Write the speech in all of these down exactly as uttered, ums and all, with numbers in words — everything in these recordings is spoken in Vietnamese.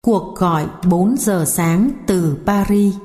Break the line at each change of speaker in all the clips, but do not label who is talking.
Cuộc gọi bốn giờ sáng từ Paris.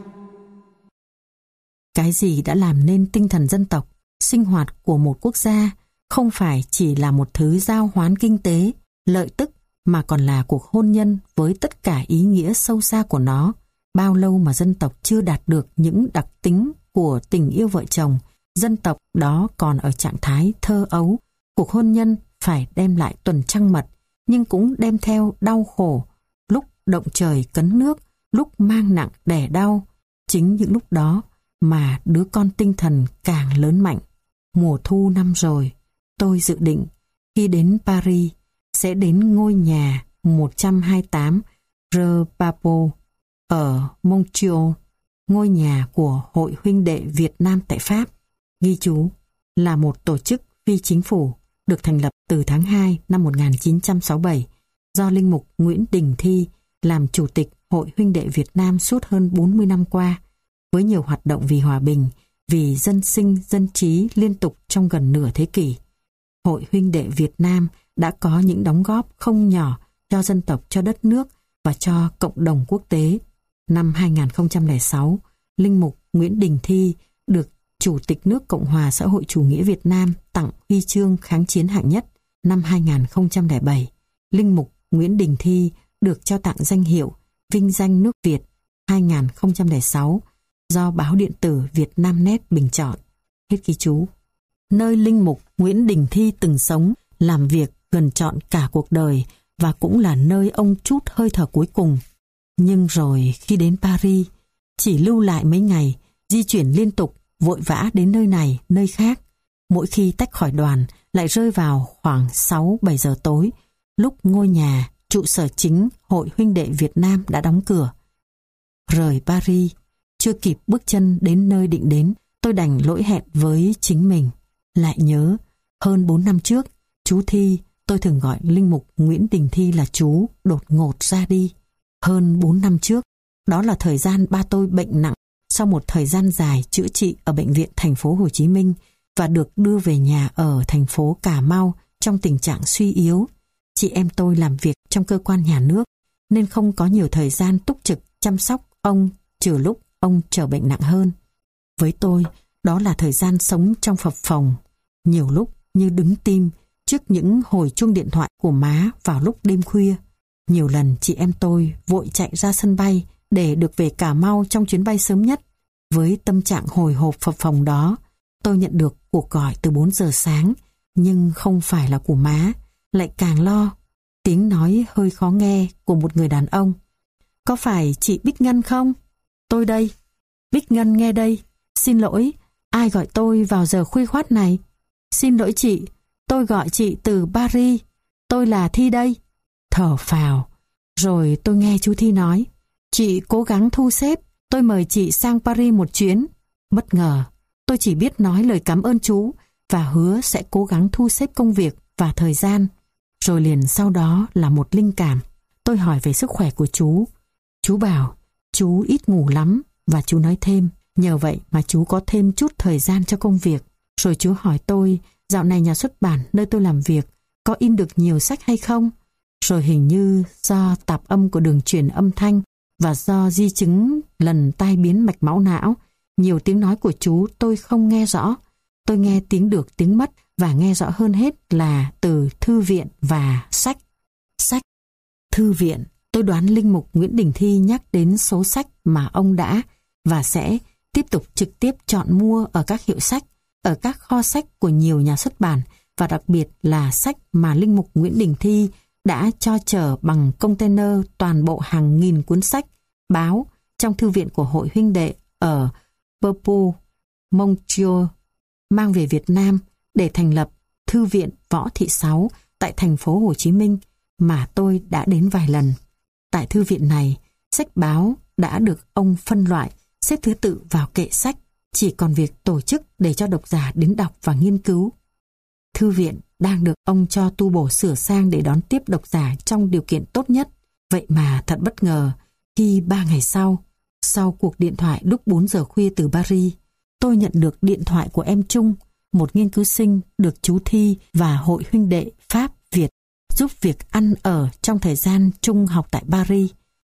Cái gì đã làm nên tinh thần dân tộc, sinh hoạt của một quốc gia không phải chỉ là một thứ giao hoán kinh tế, lợi tức, mà còn là cuộc hôn nhân với tất cả ý nghĩa sâu xa của nó. Bao lâu mà dân tộc chưa đạt được những đặc tính của tình yêu vợ chồng, dân tộc đó còn ở trạng thái thơ ấu. Cuộc hôn nhân phải đem lại tuần trăng mật, nhưng cũng đem theo đau khổ, lúc động trời cấn nước, lúc mang nặng đẻ đau. Chính những lúc đó mà đứa con tinh thần càng lớn mạnh. Mùa thu năm rồi, tôi dự định khi đến Paris sẽ đến ngôi nhà một trăm hai mươi tám Rue Papo ở Montreal, ngôi nhà của Hội huynh đệ Việt Nam tại Pháp. Ghi chú là một tổ chức phi chính phủ được thành lập từ tháng hai năm một nghìn chín trăm sáu mươi bảy do Linh mục Nguyễn Đình Thi làm chủ tịch Hội huynh đệ Việt Nam suốt hơn bốn mươi năm qua, với nhiều hoạt động vì hòa bình, vì dân sinh, dân trí liên tục trong gần nửa thế kỷ. Hội huynh đệ Việt Nam đã có những đóng góp không nhỏ cho dân tộc, cho đất nước và cho cộng đồng quốc tế. Năm hai nghìn không trăm lẻ sáu, Linh mục Nguyễn Đình Thi được Chủ tịch nước Cộng hòa xã hội chủ nghĩa Việt Nam tặng huy chương kháng chiến hạng nhất. Năm hai nghìn không trăm lẻ bảy, Linh mục Nguyễn Đình Thi được trao tặng danh hiệu Vinh danh nước Việt hai nghìn không trăm lẻ sáu do báo điện tử Việt Nam Net bình chọn. Hết ghi chú. Nơi Linh mục Nguyễn Đình Thi từng sống, làm việc gần trọn cả cuộc đời và cũng là nơi ông trút hơi thở cuối cùng. Nhưng rồi khi đến Paris, chỉ lưu lại mấy ngày, di chuyển liên tục, vội vã đến nơi này, nơi khác. Mỗi khi tách khỏi đoàn lại rơi vào khoảng sáu bảy giờ tối, lúc ngôi nhà, trụ sở chính Hội huynh đệ Việt Nam đã đóng cửa. Rời Paris, chưa kịp bước chân đến nơi định đến, tôi đành lỗi hẹn với chính mình. Lại nhớ, hơn bốn năm trước, chú Thi, tôi thường gọi Linh mục Nguyễn Đình Thi là chú, đột ngột ra đi. Hơn bốn năm trước, đó là thời gian ba tôi bệnh nặng sau một thời gian dài chữa trị ở bệnh viện thành phố Hồ Chí Minh và được đưa về nhà ở thành phố Cà Mau trong tình trạng suy yếu. Chị em tôi làm việc trong cơ quan nhà nước nên không có nhiều thời gian túc trực chăm sóc ông trừ lúc ông trở bệnh nặng hơn. Với tôi, đó là thời gian sống trong phập phồng, nhiều lúc như đứng tim trước những hồi chuông điện thoại của má vào lúc đêm khuya. Nhiều lần chị em tôi vội chạy ra sân bay để được về Cà Mau trong chuyến bay sớm nhất. Với tâm trạng hồi hộp phập phồng đó, tôi nhận được cuộc gọi từ bốn giờ sáng, nhưng không phải là của má, lại càng lo. Tiếng nói hơi khó nghe của một người đàn ông. Có phải chị Bích Ngân không? Tôi đây. Bích Ngân nghe đây. Xin lỗi, ai gọi tôi vào giờ khuya khoắt này? Xin lỗi chị, tôi gọi chị từ Paris. Tôi là Thi đây. Thở phào. Rồi tôi nghe chú Thi nói, chị cố gắng thu xếp, tôi mời chị sang Paris một chuyến. Bất ngờ, tôi chỉ biết nói lời cảm ơn chú và hứa sẽ cố gắng thu xếp công việc và thời gian. Rồi liền sau đó là một linh cảm. Tôi hỏi về sức khỏe của chú. Chú bảo chú ít ngủ lắm và chú nói thêm, nhờ vậy mà chú có thêm chút thời gian cho công việc. Rồi chú hỏi tôi, dạo này nhà xuất bản nơi tôi làm việc có in được nhiều sách hay không? Rồi hình như do tạp âm của đường truyền âm thanh và do di chứng lần tai biến mạch máu não, nhiều tiếng nói của chú tôi không nghe rõ. Tôi nghe tiếng được tiếng mất và nghe rõ hơn hết là từ thư viện và sách. Sách, thư viện. Tôi đoán Linh mục Nguyễn Đình Thi nhắc đến số sách mà ông đã và sẽ tiếp tục trực tiếp chọn mua ở các hiệu sách, ở các kho sách của nhiều nhà xuất bản và đặc biệt là sách mà Linh mục Nguyễn Đình Thi đã cho chở bằng container toàn bộ hàng nghìn cuốn sách, báo trong thư viện của Hội huynh đệ ở Purple, Montreal, mang về Việt Nam để thành lập Thư viện Võ Thị Sáu tại thành phố Hồ Chí Minh mà tôi đã đến vài lần. Tại thư viện này, sách báo đã được ông phân loại, xếp thứ tự vào kệ sách, chỉ còn việc tổ chức để cho độc giả đến đọc và nghiên cứu. Thư viện đang được ông cho tu bổ sửa sang để đón tiếp độc giả trong điều kiện tốt nhất. Vậy mà thật bất ngờ, khi ba ngày sau, sau cuộc điện thoại lúc bốn giờ khuya từ Paris, tôi nhận được điện thoại của em Trung, một nghiên cứu sinh được chú Thi và Hội huynh đệ Pháp Việt giúp việc ăn ở trong thời gian Trung học tại Paris.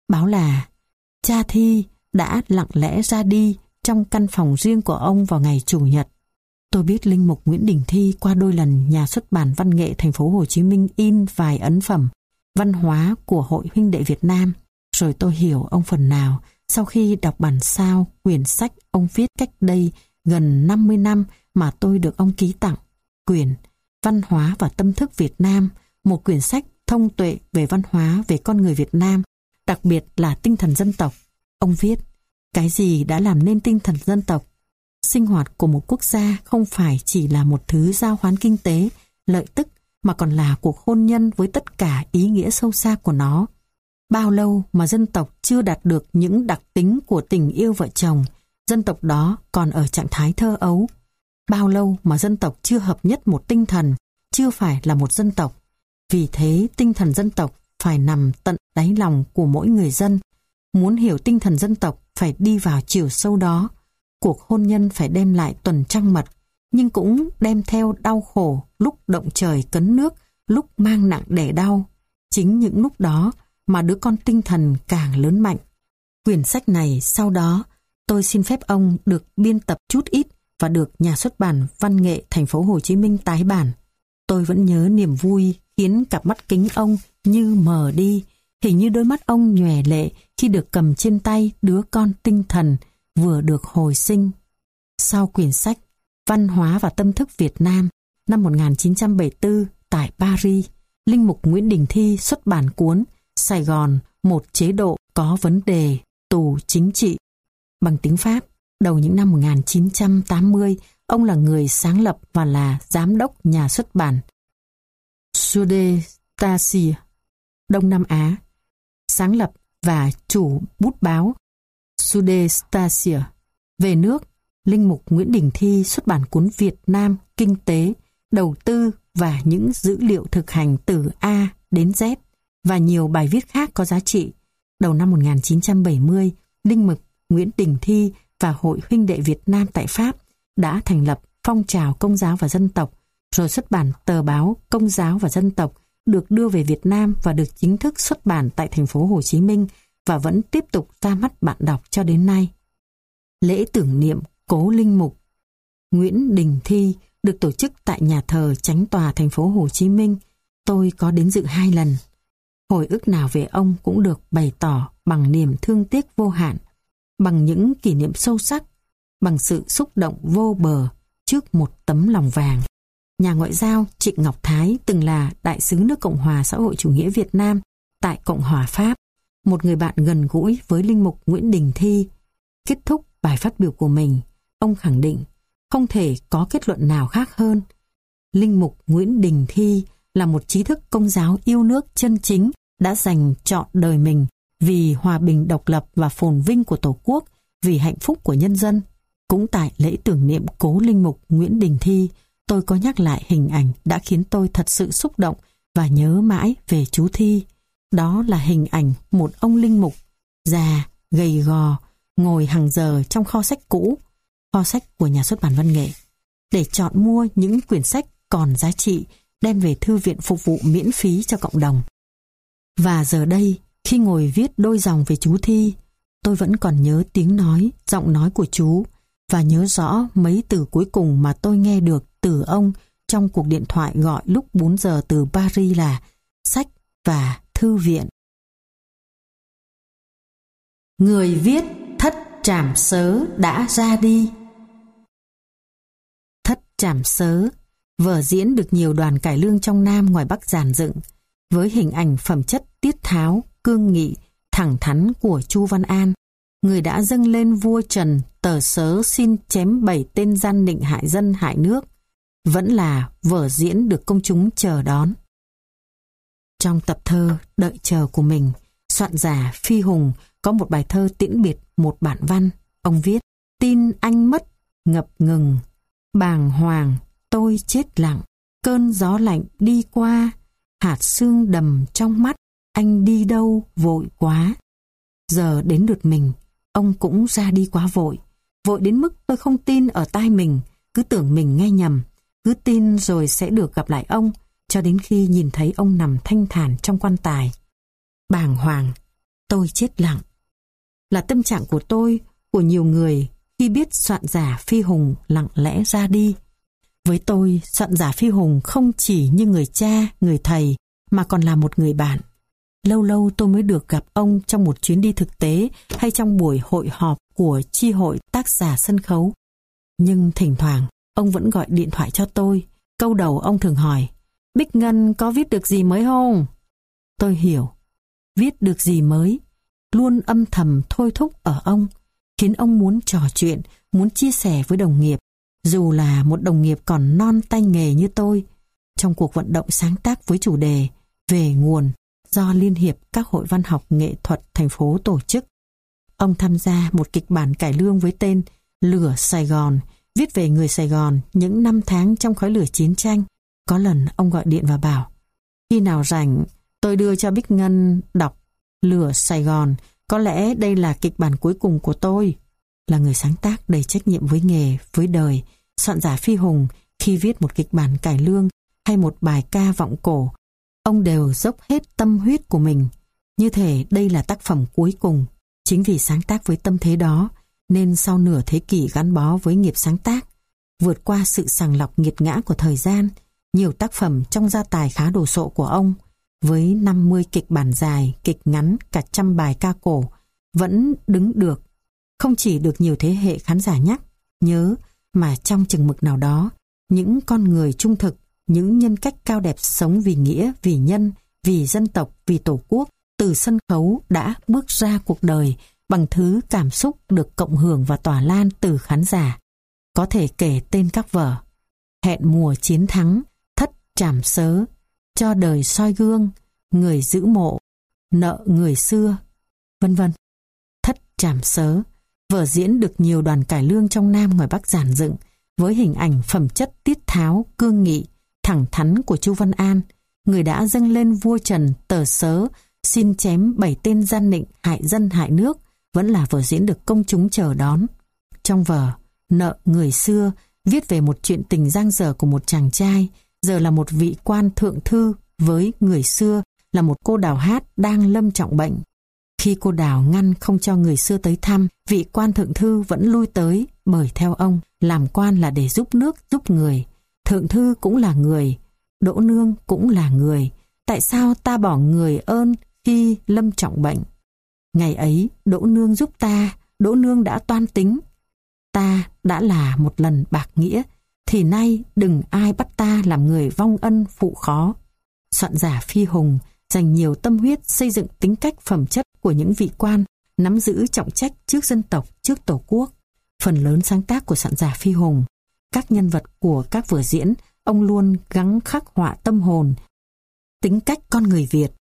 báo là cha Thi đã lặng lẽ ra đi trong căn phòng riêng của ông vào ngày Chủ nhật. Tôi biết linh mục Nguyễn Đình Thi qua đôi lần nhà xuất bản Văn nghệ thành phố Hồ Chí Minh in vài ấn phẩm văn hóa của Hội Huynh đệ Việt Nam, rồi tôi hiểu ông phần nào sau khi đọc bản sao quyển sách ông viết cách đây gần năm mươi năm mà tôi được ông ký tặng, quyển Văn hóa và tâm thức Việt Nam, một quyển sách thông tuệ về văn hóa, về con người Việt Nam, đặc biệt là tinh thần dân tộc. Ông viết, cái gì đã làm nên tinh thần dân tộc? Sinh hoạt của một quốc gia không phải chỉ là một thứ giao hoán kinh tế, lợi tức, mà còn là cuộc hôn nhân với tất cả ý nghĩa sâu xa của nó. Bao lâu mà dân tộc chưa đạt được những đặc tính của tình yêu vợ chồng, dân tộc đó còn ở trạng thái thơ ấu. Bao lâu mà dân tộc chưa hợp nhất một tinh thần, chưa phải là một dân tộc. Vì thế tinh thần dân tộc phải nằm tận đáy lòng của mỗi người dân. Muốn hiểu tinh thần dân tộc phải đi vào chiều sâu đó. Cuộc hôn nhân phải đem lại tuần trăng mật, nhưng cũng đem theo đau khổ, lúc động trời cấn nước, lúc mang nặng đẻ đau. Chính những lúc đó mà đứa con tinh thần càng lớn mạnh. Quyển sách này sau đó tôi xin phép ông được biên tập chút ít và được nhà xuất bản Văn nghệ thành phố Hồ Chí Minh tái bản. Tôi vẫn nhớ niềm vui khiến cặp mắt kính ông như mờ đi, hình như đôi mắt ông nhòe lệ khi được cầm trên tay đứa con tinh thần vừa được hồi sinh. Sau quyển sách Văn hóa và tâm thức Việt Nam năm một nghìn chín trăm bảy mươi tư tại Paris, linh mục Nguyễn Đình Thi xuất bản cuốn Sài Gòn, một chế độ có vấn đề, tù chính trị. Bằng tiếng Pháp, đầu những năm một nghìn chín trăm tám mươi, ông là người sáng lập và là giám đốc nhà xuất bản Sudestasia, Đông Nam Á, sáng lập và chủ bút báo Sudestasia. Về nước, linh mục Nguyễn Đình Thi xuất bản cuốn Việt Nam, kinh tế, đầu tư và những dữ liệu thực hành từ A đến Z và nhiều bài viết khác có giá trị. Đầu năm một nghìn chín trăm bảy mươi, linh mục Nguyễn Đình Thi và Hội Huynh đệ Việt Nam tại Pháp đã thành lập phong trào Công giáo và Dân tộc, rồi xuất bản tờ báo Công giáo và Dân tộc, được đưa về Việt Nam và được chính thức xuất bản tại thành phố Hồ Chí Minh và vẫn tiếp tục ra mắt bạn đọc cho đến nay. Lễ tưởng niệm cố linh mục Nguyễn Đình Thi được tổ chức tại nhà thờ Chánh tòa thành phố Hồ Chí Minh. Tôi có đến dự hai lần. Hồi ức nào về ông cũng được bày tỏ bằng niềm thương tiếc vô hạn, bằng những kỷ niệm sâu sắc, bằng sự xúc động vô bờ trước một tấm lòng vàng. Nhà ngoại giao Trịnh Ngọc Thái từng là đại sứ nước Cộng hòa xã hội chủ nghĩa Việt Nam tại Cộng hòa Pháp, một người bạn gần gũi với linh mục Nguyễn Đình Thi. Kết thúc bài phát biểu của mình, ông khẳng định không thể có kết luận nào khác hơn. Linh mục Nguyễn Đình Thi là một trí thức Công giáo yêu nước chân chính, đã dành trọn đời mình vì hòa bình, độc lập và phồn vinh của Tổ quốc, vì hạnh phúc của nhân dân. Cũng tại lễ tưởng niệm cố linh mục Nguyễn Đình Thi, tôi có nhắc lại hình ảnh đã khiến tôi thật sự xúc động và nhớ mãi về chú Thi. Đó là hình ảnh một ông linh mục già, gầy gò, ngồi hàng giờ trong kho sách cũ, kho sách của nhà xuất bản Văn nghệ, để chọn mua những quyển sách còn giá trị, đem về thư viện phục vụ miễn phí cho cộng đồng. Và giờ đây, khi ngồi viết đôi dòng về chú Thi, tôi vẫn còn nhớ tiếng nói, giọng nói của chú, và nhớ rõ mấy từ cuối cùng mà tôi nghe được từ ông trong cuộc điện thoại gọi lúc bốn giờ từ Paris là sách và thư viện. Người viết Thất Trảm Sớ đã ra đi. Thất Trảm Sớ, vở diễn được nhiều đoàn cải lương trong Nam ngoài Bắc dàn dựng, với hình ảnh phẩm chất tiết tháo, cương nghị, thẳng thắn của Chu Văn An, người đã dâng lên vua Trần tờ sớ xin chém bảy tên gian định hại dân hại nước, vẫn là vở diễn được công chúng chờ đón. Trong tập thơ Đợi chờ của mình, soạn giả Phi Hùng có một bài thơ tiễn biệt một bản văn. Ông viết: tin anh mất, ngập ngừng, bàng hoàng, tôi chết lặng, cơn gió lạnh đi qua, hạt sương đầm trong mắt, anh đi đâu vội quá. Giờ đến lượt mình, ông cũng ra đi quá vội, vội đến mức tôi không tin ở tai mình, cứ tưởng mình nghe nhầm, cứ tin rồi sẽ được gặp lại ông, cho đến khi nhìn thấy ông nằm thanh thản trong quan tài. Bàng hoàng, Tôi chết lặng. Là tâm trạng của tôi, của nhiều người khi biết soạn giả Phi Hùng lặng lẽ ra đi. Với tôi, soạn giả Phi Hùng không chỉ như người cha, người thầy, mà còn là một người bạn. Lâu lâu tôi mới được gặp ông trong một chuyến đi thực tế hay trong buổi hội họp của chi hội tác giả sân khấu. Nhưng thỉnh thoảng, ông vẫn gọi điện thoại cho tôi. Câu đầu ông thường hỏi, Bích Ngân có viết được gì mới không? Tôi hiểu, viết được gì mới luôn âm thầm thôi thúc ở ông, khiến ông muốn trò chuyện, muốn chia sẻ với đồng nghiệp, dù là một đồng nghiệp còn non tay nghề như tôi, trong cuộc vận động sáng tác với chủ đề Về nguồn do Liên hiệp các hội văn học nghệ thuật thành phố tổ chức. Ông tham gia một kịch bản cải lương với tên Lửa Sài Gòn, viết về người Sài Gòn những năm tháng trong khói lửa chiến tranh. Có lần ông gọi điện và bảo, khi nào rảnh tôi đưa cho Bích Ngân đọc Lửa Sài Gòn, có lẽ đây là kịch bản cuối cùng của tôi. Là người sáng tác đầy trách nhiệm với nghề, với đời, soạn giả Phi Hùng khi viết một kịch bản cải lương hay một bài ca vọng cổ, ông đều dốc hết tâm huyết của mình. Như thể đây là tác phẩm cuối cùng. Chính vì sáng tác với tâm thế đó, nên sau nửa thế kỷ gắn bó với nghiệp sáng tác, vượt qua sự sàng lọc nghiệt ngã của thời gian, nhiều tác phẩm trong gia tài khá đồ sộ của ông, với năm mươi kịch bản dài, kịch ngắn, cả trăm bài ca cổ, vẫn đứng được. Không chỉ được nhiều thế hệ khán giả nhắc, nhớ, mà trong chừng mực nào đó, những con người trung thực, những nhân cách cao đẹp sống vì nghĩa, vì nhân, vì dân tộc, vì tổ quốc, từ sân khấu đã bước ra cuộc đời bằng thứ cảm xúc được cộng hưởng và tỏa lan từ khán giả. Có thể kể tên các vở: Hẹn mùa chiến thắng, Thất trảm sớ, Cho đời soi gương, Người giữ mộ, Nợ người xưa, vân vân. Thất trảm sớ, vở diễn được nhiều đoàn cải lương trong Nam ngoài Bắc dàn dựng, với hình ảnh phẩm chất tiết tháo, cương nghị, thẳng thắn của Chu Văn An, người đã dâng lên vua Trần tờ sớ xin chém bảy tên gian nịnh hại dân hại nước, vẫn là vở diễn được công chúng chờ đón. Trong vở Nợ người xưa, viết về một chuyện tình giang dở của một chàng trai, giờ là một vị quan thượng thư, với người xưa là một cô đào hát đang lâm trọng bệnh. Khi cô đào ngăn không cho người xưa tới thăm, vị quan thượng thư vẫn lui tới, bởi theo ông, làm quan là để giúp nước, giúp người. Thượng thư cũng là người, Đỗ Nương cũng là người. Tại sao ta bỏ người ơn khi lâm trọng bệnh? Ngày ấy, Đỗ Nương giúp ta, Đỗ Nương đã toan tính. Ta đã là một lần bạc nghĩa, thì nay đừng ai bắt ta làm người vong ân phụ khó. Soạn giả Phi Hùng dành nhiều tâm huyết xây dựng tính cách phẩm chất của những vị quan, nắm giữ trọng trách trước dân tộc, trước tổ quốc. Phần lớn sáng tác của soạn giả Phi Hùng, các nhân vật của các vở diễn, ông luôn gắng khắc họa tâm hồn, tính cách con người Việt.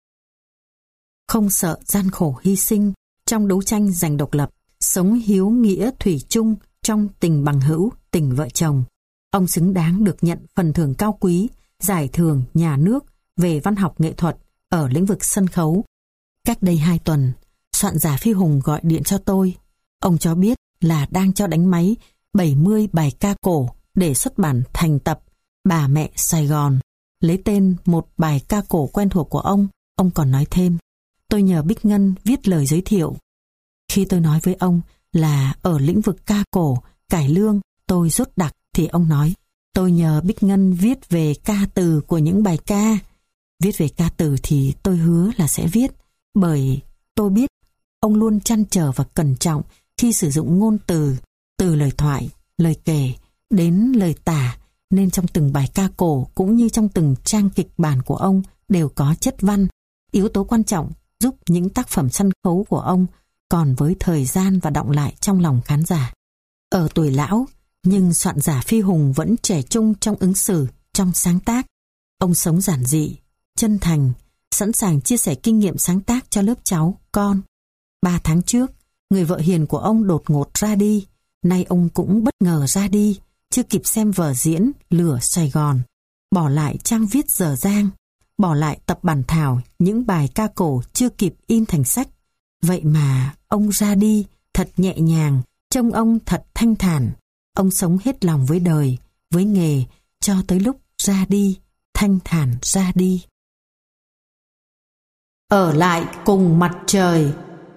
Không sợ gian khổ hy sinh trong đấu tranh giành độc lập, sống hiếu nghĩa thủy chung trong tình bằng hữu, tình vợ chồng. Ông xứng đáng được nhận phần thưởng cao quý, giải thưởng nhà nước về văn học nghệ thuật ở lĩnh vực sân khấu. Cách đây hai tuần, soạn giả Phi Hùng gọi điện cho tôi. Ông cho biết là đang cho đánh máy bảy mươi bài ca cổ để xuất bản thành tập Bà Mẹ Sài Gòn, lấy tên một bài ca cổ quen thuộc của ông. Ông còn nói thêm, tôi nhờ Bích Ngân viết lời giới thiệu. Khi tôi nói với ông là ở lĩnh vực ca cổ, cải lương, tôi rốt đặc, thì ông nói, tôi nhờ Bích Ngân viết về ca từ của những bài ca. Viết về ca từ thì tôi hứa là sẽ viết, bởi tôi biết ông luôn trăn trở và cẩn trọng khi sử dụng ngôn từ, từ lời thoại, lời kể đến lời tả, nên trong từng bài ca cổ cũng như trong từng trang kịch bản của ông đều có chất văn, yếu tố quan trọng giúp những tác phẩm sân khấu của ông còn với thời gian và đọng lại trong lòng khán giả. Ở tuổi lão, nhưng soạn giả Phi Hùng vẫn trẻ trung trong ứng xử, trong sáng tác. Ông sống giản dị, chân thành, sẵn sàng chia sẻ kinh nghiệm sáng tác cho lớp cháu, con. Ba tháng trước, người vợ hiền của ông đột ngột ra đi. Nay ông cũng bất ngờ ra đi, chưa kịp xem vở diễn Lửa Sài Gòn, bỏ lại trang viết dở dang, bỏ lại tập bản thảo những bài ca cổ chưa kịp in thành sách. Vậy mà ông ra đi thật nhẹ nhàng, trông ông thật thanh thản. Ông sống hết lòng với đời, với nghề, cho tới lúc ra đi, thanh thản ra đi. Ở lại cùng mặt trời.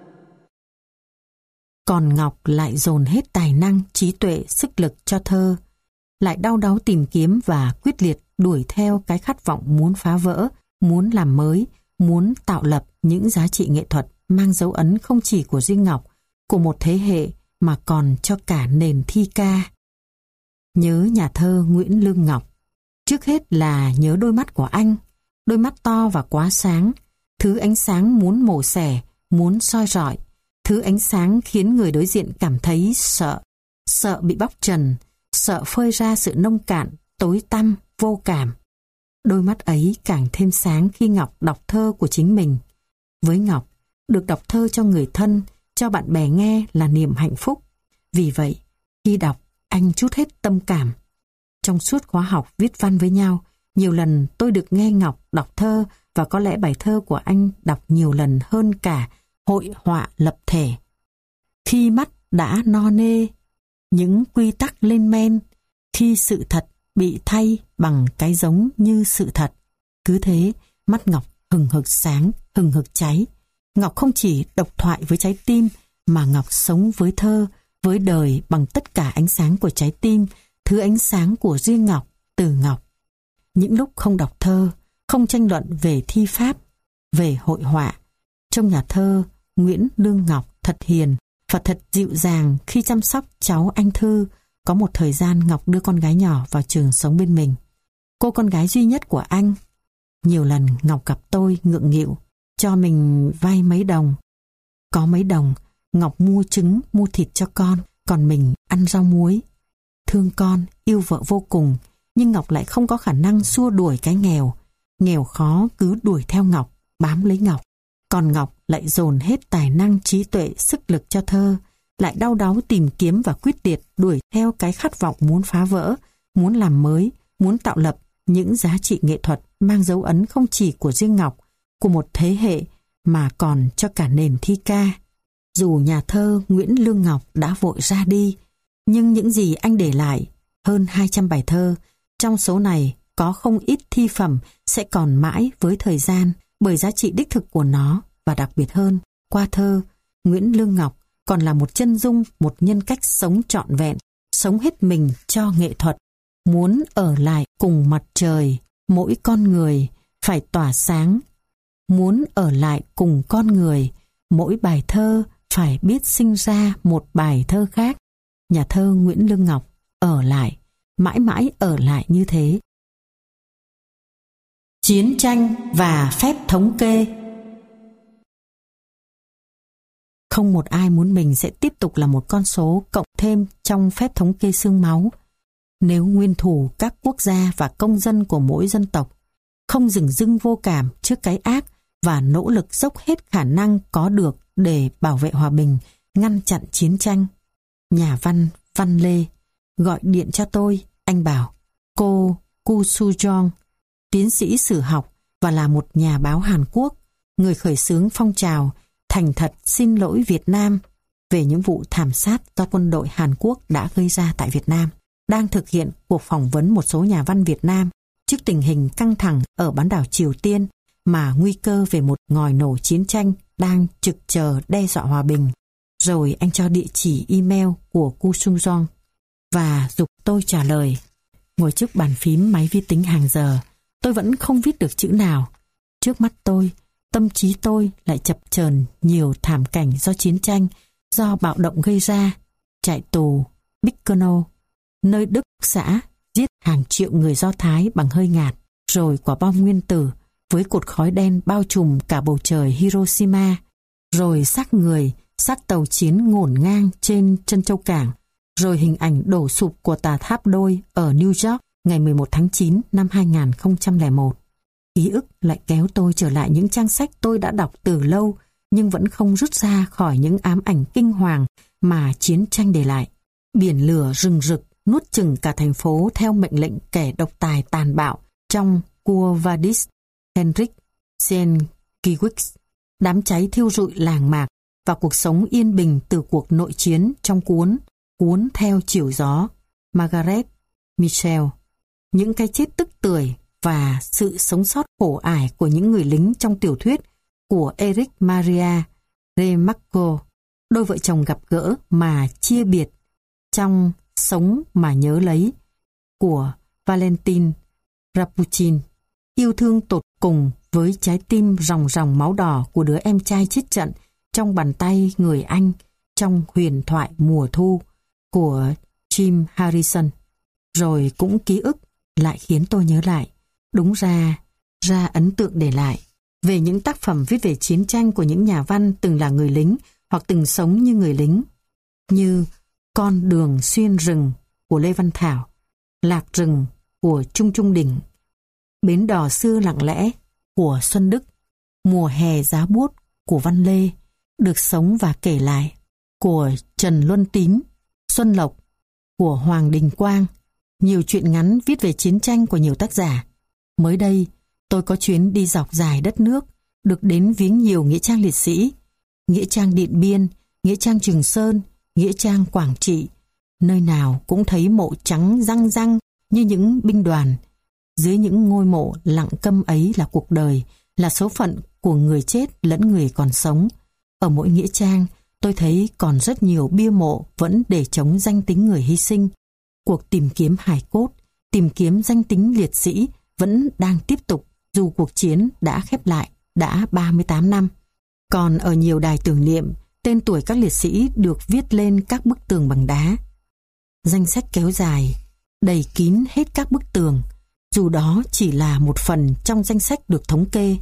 Còn Ngọc lại dồn hết tài năng, trí tuệ, sức lực cho thơ, lại đau đáu tìm kiếm và quyết liệt đuổi theo cái khát vọng muốn phá vỡ, muốn làm mới, muốn tạo lập những giá trị nghệ thuật mang dấu ấn không chỉ của riêng Ngọc, của một thế hệ mà còn cho cả nền thi ca. Nhớ nhà thơ Nguyễn Lương Ngọc. Trước hết là nhớ đôi mắt của anh, đôi mắt to và quá sáng, thứ ánh sáng muốn mổ xẻ, muốn soi rọi, thứ ánh sáng khiến người đối diện cảm thấy sợ, sợ bị bóc trần, sợ phơi ra sự nông cạn, tối tăm, vô cảm. Đôi mắt ấy càng thêm sáng khi Ngọc đọc thơ của chính mình. Với Ngọc, được đọc thơ cho người thân, cho bạn bè nghe là niềm hạnh phúc. Vì vậy, khi đọc, anh trút hết tâm cảm. Trong suốt khóa học viết văn với nhau, nhiều lần tôi được nghe Ngọc đọc thơ, và có lẽ bài thơ của anh đọc nhiều lần hơn cả hội họa lập thể. Khi mắt đã no nê, những quy tắc lên men, khi sự thật bị thay bằng cái giống như sự thật. Cứ thế, mắt Ngọc hừng hực sáng, hừng hực cháy. Ngọc không chỉ độc thoại với trái tim, mà Ngọc sống với thơ, với đời bằng tất cả ánh sáng của trái tim, thứ ánh sáng của riêng Ngọc, từ Ngọc. Những lúc không đọc thơ, không tranh luận về thi pháp, về hội họa, trong nhà thơ Nguyễn Lương Ngọc thật hiền và thật dịu dàng khi chăm sóc cháu anh Thư. Có một thời gian Ngọc đưa con gái nhỏ vào trường sống bên mình, cô con gái duy nhất của anh. Nhiều lần Ngọc gặp tôi ngượng nghịu, cho mình vay mấy đồng. Có mấy đồng, Ngọc mua trứng, mua thịt cho con, còn mình ăn rau muối. Thương con, yêu vợ vô cùng, nhưng Ngọc lại không có khả năng xua đuổi cái nghèo. Nghèo khó cứ đuổi theo Ngọc, bám lấy Ngọc. Còn Ngọc lại dồn hết tài năng, trí tuệ, sức lực cho thơ, lại đau đáu tìm kiếm và quyết liệt đuổi theo cái khát vọng muốn phá vỡ, muốn làm mới, muốn tạo lập những giá trị nghệ thuật mang dấu ấn không chỉ của riêng Ngọc, của một thế hệ, mà còn cho cả nền thi ca. Dù nhà thơ Nguyễn Lương Ngọc đã vội ra đi, nhưng những gì anh để lại, hơn hai trăm bài thơ, trong số này có không ít thi phẩm sẽ còn mãi với thời gian bởi giá trị đích thực của nó, và đặc biệt hơn, qua thơ, Nguyễn Lương Ngọc còn là một chân dung, một nhân cách sống trọn vẹn, sống hết mình cho nghệ thuật. Muốn ở lại cùng mặt trời, mỗi con người phải tỏa sáng. Muốn ở lại cùng con người, mỗi bài thơ phải biết sinh ra một bài thơ khác. Nhà thơ Nguyễn Lương Ngọc ở lại, mãi mãi ở lại như thế. Chiến tranh và phép thống kê. Không một ai muốn mình sẽ tiếp tục là một con số cộng thêm trong phép thống kê xương máu. Nếu nguyên thủ các quốc gia và công dân của mỗi dân tộc không dửng dưng vô cảm trước cái ác và nỗ lực dốc hết khả năng có được để bảo vệ hòa bình, ngăn chặn chiến tranh. Nhà văn Văn Lê gọi điện cho tôi, anh bảo: cô Ku Su-jong, tiến sĩ sử học và là một nhà báo Hàn Quốc, người khởi xướng phong trào thành thật xin lỗi Việt Nam về những vụ thảm sát do quân đội Hàn Quốc đã gây ra tại Việt Nam, đang thực hiện cuộc phỏng vấn một số nhà văn Việt Nam trước tình hình căng thẳng ở bán đảo Triều Tiên mà nguy cơ về một ngòi nổ chiến tranh đang trực chờ đe dọa hòa bình. Rồi anh cho địa chỉ email của Ku Su-jong và giục tôi trả lời. Ngồi trước bàn phím máy vi tính hàng giờ, tôi vẫn không viết được chữ nào. Trước mắt tôi, tâm trí tôi lại chập chờn nhiều thảm cảnh do chiến tranh, do bạo động gây ra. Trại tù Birkenau, nơi Đức xã giết hàng triệu người Do Thái bằng hơi ngạt, rồi quả bom nguyên tử với cột khói đen bao trùm cả bầu trời Hiroshima, rồi xác người, xác tàu chiến ngổn ngang trên chân châu cảng, rồi hình ảnh đổ sụp của tòa tháp đôi ở New York ngày mười một tháng chín năm hai nghìn không trăm lẻ một. Ký ức lại kéo tôi trở lại những trang sách tôi đã đọc từ lâu nhưng vẫn không rút ra khỏi những ám ảnh kinh hoàng mà chiến tranh để lại. Biển lửa rừng rực nuốt chửng cả thành phố theo mệnh lệnh kẻ độc tài tàn bạo trong Quo Vadis Henrik Sienkiewicz. Đám cháy thiêu rụi làng mạc và cuộc sống yên bình từ cuộc nội chiến trong cuốn Cuốn theo chiều gió Margaret Mitchell. Những cái chết tức tưởi và sự sống sót khổ ải của những người lính trong tiểu thuyết của Erich Maria Remarque đôi vợ chồng gặp gỡ mà chia biệt trong Sống mà nhớ lấy của Valentin Raputin, yêu thương tột cùng với trái tim ròng ròng máu đỏ của đứa em trai chết trận trong bàn tay người Anh trong Huyền thoại mùa thu của Jim Harrison. Rồi cũng ký ức lại khiến tôi nhớ lại, đúng ra, ra ấn tượng để lại về những tác phẩm viết về chiến tranh của những nhà văn từng là người lính hoặc từng sống như người lính, như Con đường xuyên rừng của Lê Văn Thảo, Lạc rừng của Trung Trung Đình, Bến đò xưa lặng lẽ của Xuân Đức, Mùa hè giá buốt của Văn Lê, Được sống và kể lại của Trần Luân Tín, Xuân Lộc của Hoàng Đình Quang, nhiều truyện ngắn viết về chiến tranh của nhiều tác giả. Mới đây, tôi có chuyến đi dọc dài đất nước, được đến viếng nhiều nghĩa trang liệt sĩ, nghĩa trang Điện Biên, nghĩa trang Trường Sơn, nghĩa trang Quảng Trị. Nơi nào cũng thấy mộ trắng răng răng như những binh đoàn. Dưới những ngôi mộ lặng câm ấy là cuộc đời, là số phận của người chết lẫn người còn sống. Ở mỗi nghĩa trang, tôi thấy còn rất nhiều bia mộ vẫn để chống danh tính người hy sinh. Cuộc tìm kiếm hài cốt, tìm kiếm danh tính liệt sĩ vẫn đang tiếp tục dù cuộc chiến đã khép lại đã ba mươi tám năm. Còn ở nhiều đài tưởng niệm, tên tuổi các liệt sĩ được viết lên các bức tường bằng đá. Danh sách kéo dài, đầy kín hết các bức tường, dù đó chỉ là một phần trong danh sách được thống kê.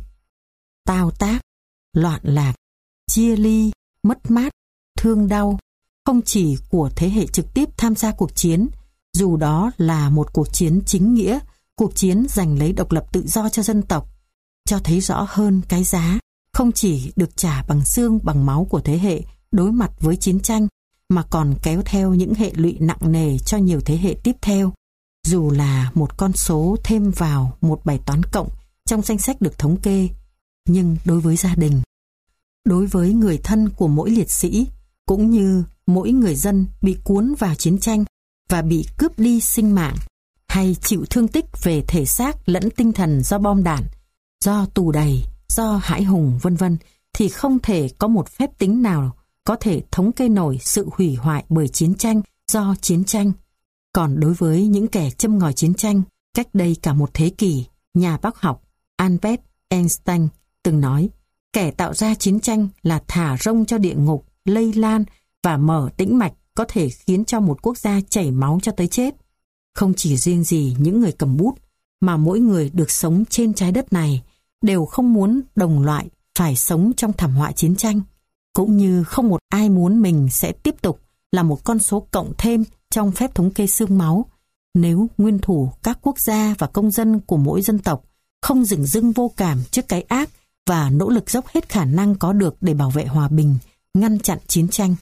Tao tác, loạn lạc, chia ly, mất mát, thương đau, không chỉ của thế hệ trực tiếp tham gia cuộc chiến, dù đó là một cuộc chiến chính nghĩa, cuộc chiến giành lấy độc lập tự do cho dân tộc, cho thấy rõ hơn cái giá không chỉ được trả bằng xương bằng máu của thế hệ đối mặt với chiến tranh, mà còn kéo theo những hệ lụy nặng nề cho nhiều thế hệ tiếp theo. Dù là một con số thêm vào một bài toán cộng trong danh sách được thống kê, nhưng đối với gia đình, đối với người thân của mỗi liệt sĩ, cũng như mỗi người dân bị cuốn vào chiến tranh và bị cướp đi sinh mạng, hay chịu thương tích về thể xác lẫn tinh thần do bom đạn, do tù đầy, do hãi hùng vân vân, thì không thể có một phép tính nào có thể thống kê nổi sự hủy hoại bởi chiến tranh do chiến tranh. Còn đối với những kẻ châm ngòi chiến tranh, cách đây cả một thế kỷ, nhà bác học Albert Einstein từng nói, kẻ tạo ra chiến tranh là thả rông cho địa ngục, lây lan và mở tĩnh mạch có thể khiến cho một quốc gia chảy máu cho tới chết. Không chỉ riêng gì những người cầm bút, mà mỗi người được sống trên trái đất này đều không muốn đồng loại phải sống trong thảm họa chiến tranh, cũng như không một ai muốn mình sẽ tiếp tục là một con số cộng thêm trong phép thống kê xương máu. Nếu nguyên thủ các quốc gia và công dân của mỗi dân tộc không dửng dưng vô cảm trước cái ác và nỗ lực dốc hết khả năng có được để bảo vệ hòa bình, ngăn chặn chiến tranh.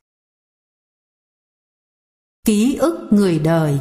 Ký ức người đời.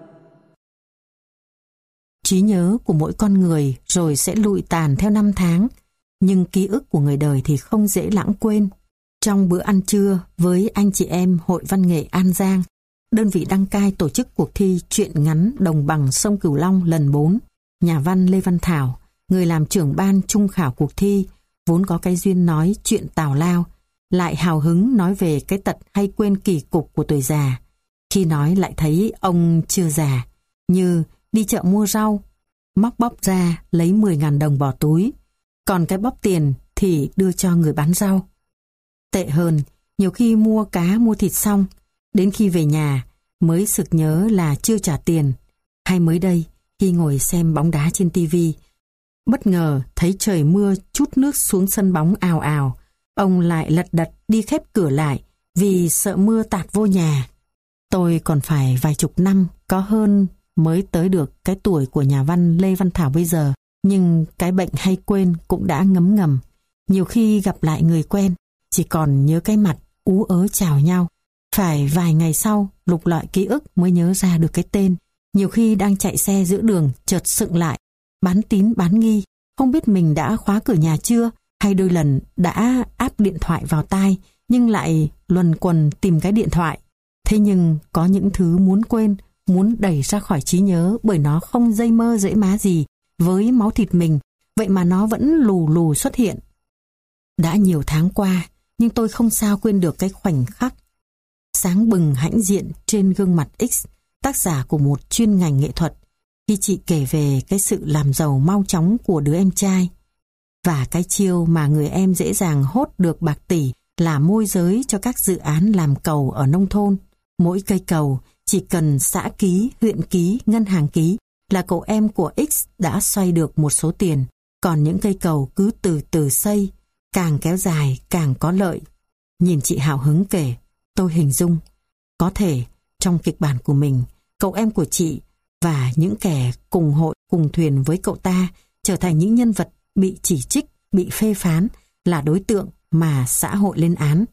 Trí nhớ của mỗi con người rồi sẽ lụi tàn theo năm tháng, nhưng ký ức của người đời thì không dễ lãng quên. Trong bữa ăn trưa với anh chị em Hội Văn nghệ An Giang, đơn vị đăng cai tổ chức cuộc thi truyện ngắn Đồng bằng sông Cửu Long lần bốn, nhà văn Lê Văn Thảo, người làm trưởng ban trung khảo cuộc thi, vốn có cái duyên nói chuyện tào lao, lại hào hứng nói về cái tật hay quên kỳ cục của tuổi già. Khi nói lại thấy ông chưa già, như đi chợ mua rau, móc bóp ra lấy mười ngàn đồng bỏ túi, còn cái bóp tiền thì đưa cho người bán rau. Tệ hơn, nhiều khi mua cá mua thịt xong, đến khi về nhà mới sực nhớ là chưa trả tiền. Hay mới đây, khi ngồi xem bóng đá trên tivi, bất ngờ thấy trời mưa chút nước xuống sân bóng ào ào, ông lại lật đật đi khép cửa lại vì sợ mưa tạt vô nhà. Tôi còn phải vài chục năm có hơn mới tới được cái tuổi của nhà văn Lê Văn Thảo bây giờ, nhưng cái bệnh hay quên cũng đã ngấm ngầm. Nhiều khi gặp lại người quen, chỉ còn nhớ cái mặt ú ớ chào nhau. Phải vài ngày sau lục lọi ký ức mới nhớ ra được cái tên. Nhiều khi đang chạy xe giữa đường chợt sững lại, bán tín bán nghi, không biết mình đã khóa cửa nhà chưa, hay đôi lần đã áp điện thoại vào tai nhưng lại luẩn quẩn tìm cái điện thoại. Thế nhưng có những thứ muốn quên, muốn đẩy ra khỏi trí nhớ bởi nó không dây mơ dễ má gì với máu thịt mình, vậy mà nó vẫn lù lù xuất hiện. Đã nhiều tháng qua, nhưng tôi không sao quên được cái khoảnh khắc sáng bừng hãnh diện trên gương mặt X, tác giả của một chuyên ngành nghệ thuật, khi chị kể về cái sự làm giàu mau chóng của đứa em trai. Và cái chiêu mà người em dễ dàng hốt được bạc tỷ là môi giới cho các dự án làm cầu ở nông thôn. Mỗi cây cầu chỉ cần xã ký, huyện ký, ngân hàng ký là cậu em của X đã xoay được một số tiền. Còn những cây cầu cứ từ từ xây, càng kéo dài càng có lợi. Nhìn chị hào hứng kể, tôi hình dung, có thể trong kịch bản của mình, cậu em của chị và những kẻ cùng hội cùng thuyền với cậu ta trở thành những nhân vật bị chỉ trích, bị phê phán, là đối tượng mà xã hội lên án.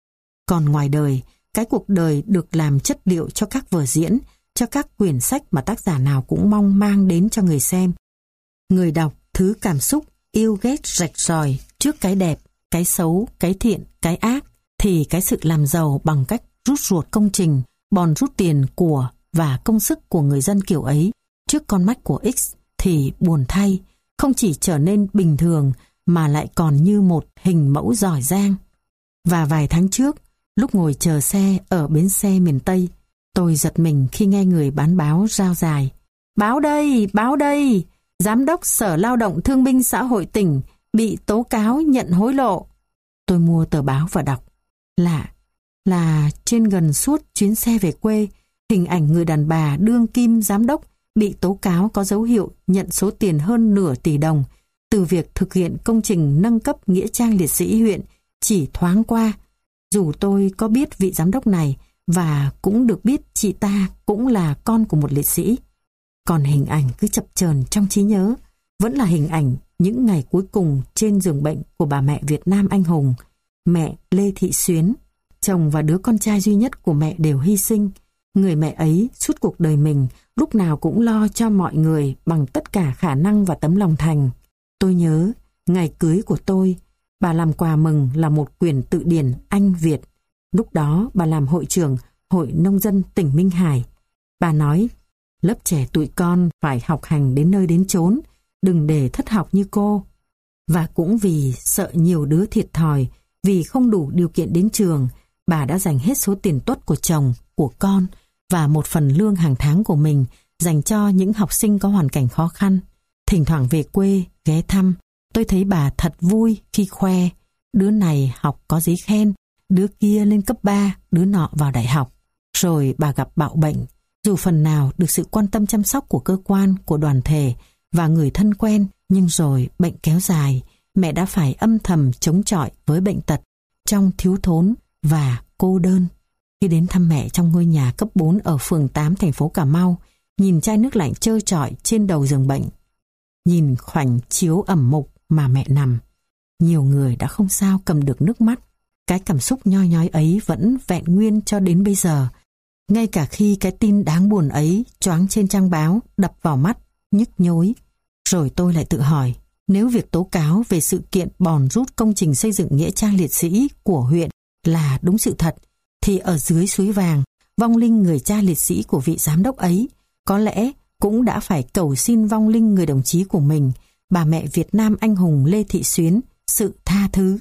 Còn ngoài đời, cái cuộc đời được làm chất liệu cho các vở diễn, cho các quyển sách mà tác giả nào cũng mong mang đến cho người xem. Người đọc thứ cảm xúc yêu ghét rạch ròi trước cái đẹp, cái xấu, cái thiện, cái ác, thì cái sự làm giàu bằng cách rút ruột công trình, bòn rút tiền của và công sức của người dân kiểu ấy trước con mắt của X thì buồn thay, không chỉ trở nên bình thường mà lại còn như một hình mẫu giỏi giang. Và vài tháng trước, lúc ngồi chờ xe ở bến xe miền Tây, tôi giật mình khi nghe người bán báo rao dài. Báo đây, báo đây, Giám đốc Sở Lao động Thương binh Xã hội tỉnh bị tố cáo nhận hối lộ. Tôi mua tờ báo và đọc. Lạ, là trên gần suốt chuyến xe về quê, hình ảnh người đàn bà đương kim giám đốc bị tố cáo có dấu hiệu nhận số tiền hơn nửa tỷ đồng từ việc thực hiện công trình nâng cấp nghĩa trang liệt sĩ huyện chỉ thoáng qua. Dù tôi có biết vị giám đốc này và cũng được biết chị ta cũng là con của một liệt sĩ, còn hình ảnh cứ chập chờn trong trí nhớ vẫn là hình ảnh những ngày cuối cùng trên giường bệnh của bà mẹ Việt Nam anh hùng, mẹ Lê Thị Xuyến. Chồng và đứa con trai duy nhất của mẹ đều hy sinh. Người mẹ ấy suốt cuộc đời mình lúc nào cũng lo cho mọi người bằng tất cả khả năng và tấm lòng thành. Tôi nhớ ngày cưới của tôi, bà làm quà mừng là một quyển tự điển Anh Việt. Lúc đó bà làm hội trưởng Hội Nông dân tỉnh Minh Hải. Bà nói, lớp trẻ tụi con phải học hành đến nơi đến chốn, đừng để thất học như cô. Và cũng vì sợ nhiều đứa thiệt thòi, vì không đủ điều kiện đến trường, bà đã dành hết số tiền tuất của chồng, của con và một phần lương hàng tháng của mình dành cho những học sinh có hoàn cảnh khó khăn. Thỉnh thoảng về quê, ghé thăm, tôi thấy bà thật vui khi khoe. Đứa này học có giấy khen, đứa kia lên cấp ba, đứa nọ vào đại học. Rồi bà gặp bạo bệnh. Dù phần nào được sự quan tâm chăm sóc của cơ quan, của đoàn thể và người thân quen, nhưng rồi bệnh kéo dài, mẹ đã phải âm thầm chống chọi với bệnh tật trong thiếu thốn và cô đơn. Khi đến thăm mẹ trong ngôi nhà cấp bốn ở phường tám thành phố Cà Mau, nhìn chai nước lạnh trơ trọi trên đầu giường bệnh, nhìn khoảnh chiếu ẩm mục mà mẹ nằm, nhiều người đã không sao cầm được nước mắt. Cái cảm xúc nhoi nhói ấy vẫn vẹn nguyên cho đến bây giờ, ngay cả khi cái tin đáng buồn ấy choáng trên trang báo đập vào mắt, nhức nhối. Rồi tôi lại tự hỏi, nếu việc tố cáo về sự kiện bòn rút công trình xây dựng nghĩa trang liệt sĩ của huyện là đúng sự thật, thì ở dưới suối vàng, vong linh người cha liệt sĩ của vị giám đốc ấy có lẽ cũng đã phải cầu xin vong linh người đồng chí của mình, bà mẹ Việt Nam anh hùng Lê Thị Xuyến, sự tha thứ.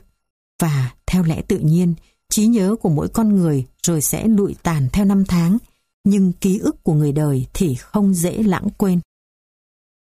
Và theo lẽ tự nhiên, trí nhớ của mỗi con người rồi sẽ lụi tàn theo năm tháng, nhưng ký ức của người đời thì không dễ lãng quên.